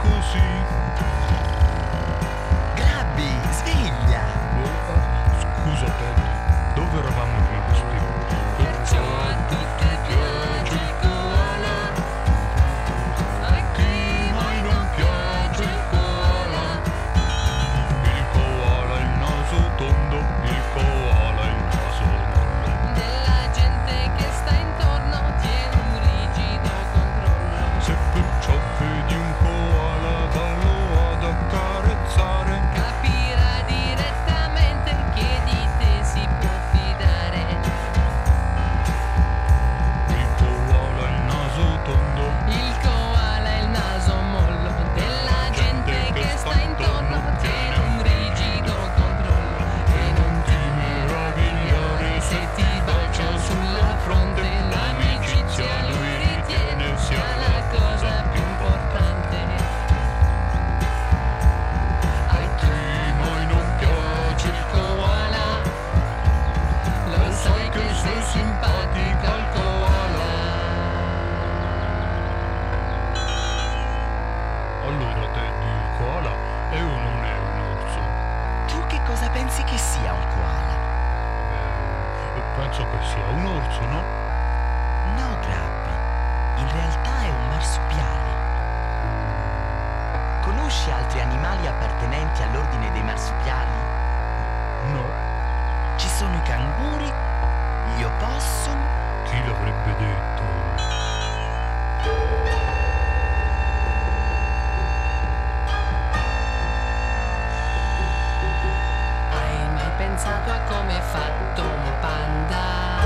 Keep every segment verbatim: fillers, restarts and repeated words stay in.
così. Grabby, sveglia! Scusa Teddy, dove eravamo rimasti? Perciò a tutti piace il koala, a chi mai non piace il koala. Il koala ha il naso tondo, il koala ha il naso molle. Della gente che sta intorno tiene un rigido controllo. Se perciò vedi un koala, vallo ad accarezzare. Capirà direttamente che di te si può fidare. Il koala ha il naso tondo, Il koala è il naso mollo, della gente che sta intorno tiene un rigido controllo. E non ti meravigliare se ti bacia sulla fronte, l'amicizia lui ritiene sia la cosa più importante. A chi mai non piace il koala, lo sai che sei simpatica al koala. allora Teddy, il koala è o non è un orso? Tu che cosa pensi che sia un koala? Eh, penso che sia un orso, no? No, Grabby, in realtà è un marsupiale. Conosci altri animali appartenenti all'ordine dei marsupiali? No, Ci sono i canguri, gli opossum. chi l'avrebbe detto? Hai mai pensato a come è fatto un panda?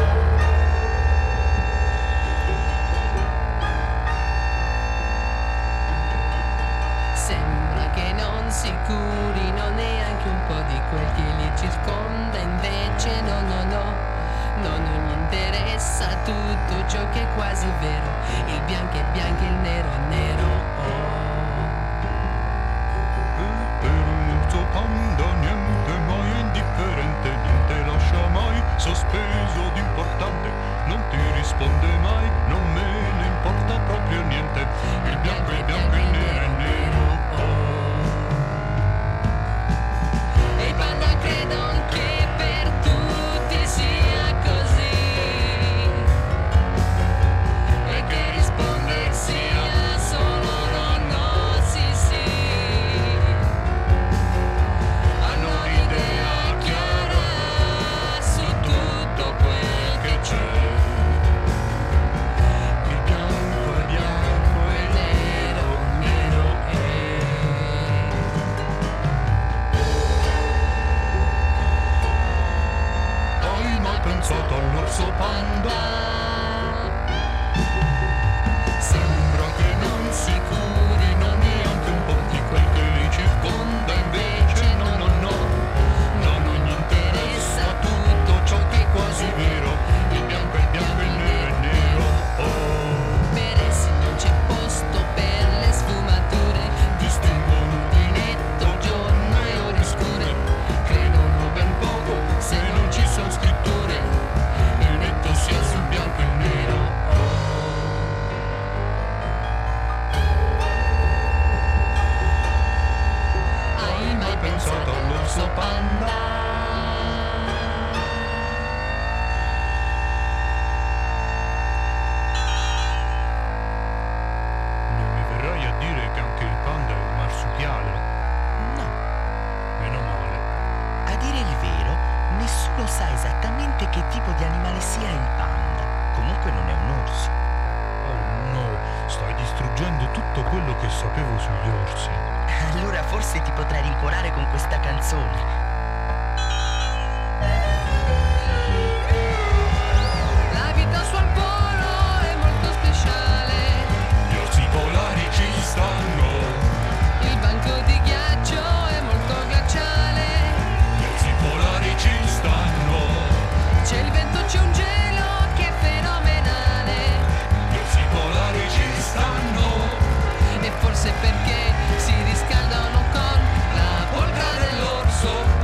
Sembra che non si curino neanche un po' di quel che li circonda, invece no, no, no, no, non gli interessa tutto ciò che è quasi vero, il bianco è bianco, il nero è nero, oh. Per un orso panda niente mai è indifferente, non te lascia mai sospeso d'importante, non ti risponde mai, non me ne importa proprio niente, il bianco è bianco, il nero è nero, oh. E i panda credono che per tutti sia così, e che rispondere sia solo no, no, sì, sì. Hanno un'idea chiara su tutto quel che c'è. Il bianco è bianco e nero, nero è. Hai mai pensato all'orso panda? Sembra che non si curino neanche un po' di quel che li circonda, invece no, no, no, no, non gli interessa tutto ciò che è quasi vero, il bianco è bianco, il nero è nero, oh. Per essi non c'è posto per le sfumature, distinguono di netto giorno e ore scure, credono ben poco se non ci sono scritture, il netto sia sul bianco e il nero, oh. Hai mai pensato all'orso panda? Non mi verrai a dire che anche il panda è un marsupiale? No, Meno male. a dire il vero, nessuno sa esattamente che tipo di animale sia il panda. Comunque non è un orso. Oh no, stai distruggendo tutto quello che sapevo sugli orsi. Allora forse ti potrai rincuorare con questa canzone. La vita sul polo è molto speciale, Gli orsi polari ci stanno, il banco di ghiaccio è molto glaciale, gli orsi polari ci stanno, c'è il vento, c'è un gelo che è fenomenale, gli orsi polari ci stanno, e forse perché si riscaldano con la polvere dell'orso.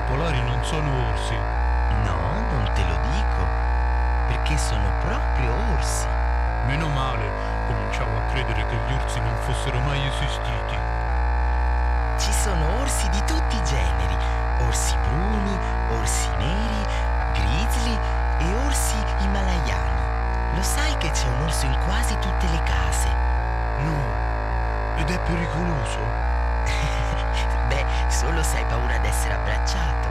polari non sono orsi. No, non te lo dico, perché sono proprio orsi. Meno male, cominciavo a credere che gli orsi non fossero mai esistiti. Ci sono orsi di tutti i generi, orsi bruni, orsi neri, grizzly e orsi himalayani. Lo sai che c'è un orso in quasi tutte le case? No, ed è pericoloso? Beh, solo se hai paura d'essere abbracciato.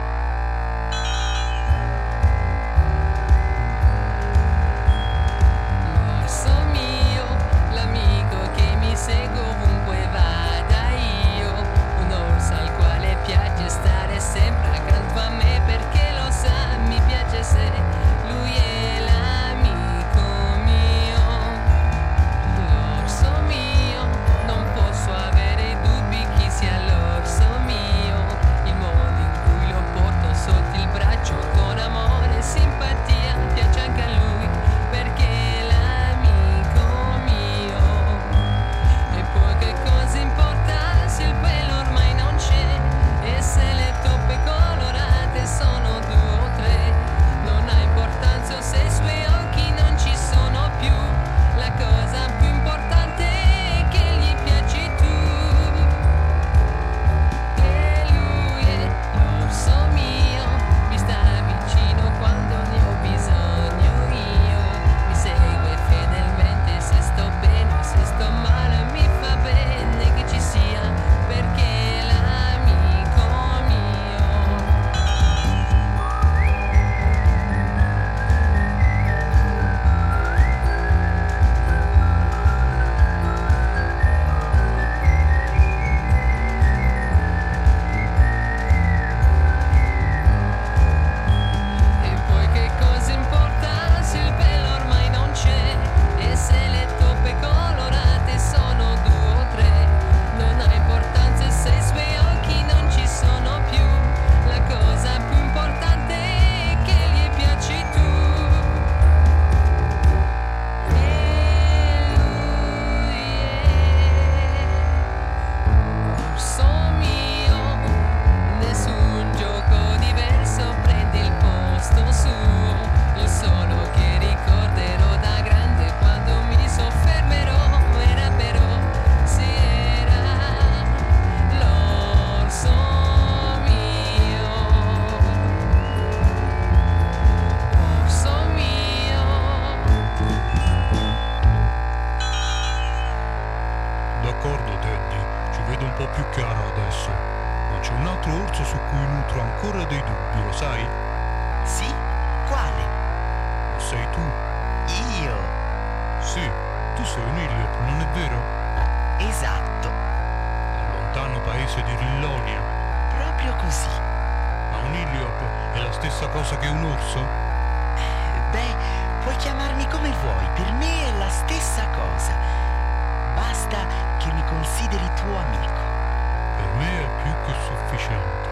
L'orso mio, l'amico che mi segue ovunque vada io, un orso al quale piace stare sempre accanto a me perché lo sa, mi piace se lui è l'amico mio. L'orso mio, non posso avere dubbi chi sia l'orso mio, il modo in cui lo porto sotto il braccio con amore e simpatia piace anche a lui perché è l'amico mio. E poi che cosa importa se il pelo ormai non c'è e se le toppe colorate sono due o tre, non ha importanza se i suoi occhi non ci sono più, la cosa più importante è che gli piaci tu. E lui è l'orso mio, mi sta vicino quando ne ho bisogno io, mi segue fedelmente se sto bene o se sto male, mi fa bene che ci sia perché è l'amico mio. E poi che cosa importa se il pelo ormai non c'è e se le toppe colorate sono due o tre, non ha importanza se i suoi occhi non ci sono più, la cosa più importante è che gli piaci tu. E lui è l'orso mio, nessun gioco diverso prende il posto suo, il solo che ricorderò da grande quando mi soffermerò era però se era l'orso mio. Orso mio. D'accordo, Teddy, ci vedo un po' più chiaro adesso. Ma c'è un altro orso su cui nutro ancora dei dubbi, lo sai? Sì? Quale? Lo sei tu? Io? Sì, tu sei un Illiop, non è vero? Esatto, Dal lontano paese di Rillonia. proprio così. Ma un Illiop è la stessa cosa che un orso? Beh, puoi chiamarmi come vuoi, per me è la stessa cosa. Basta che mi consideri tuo amico. Per me è più che sufficiente.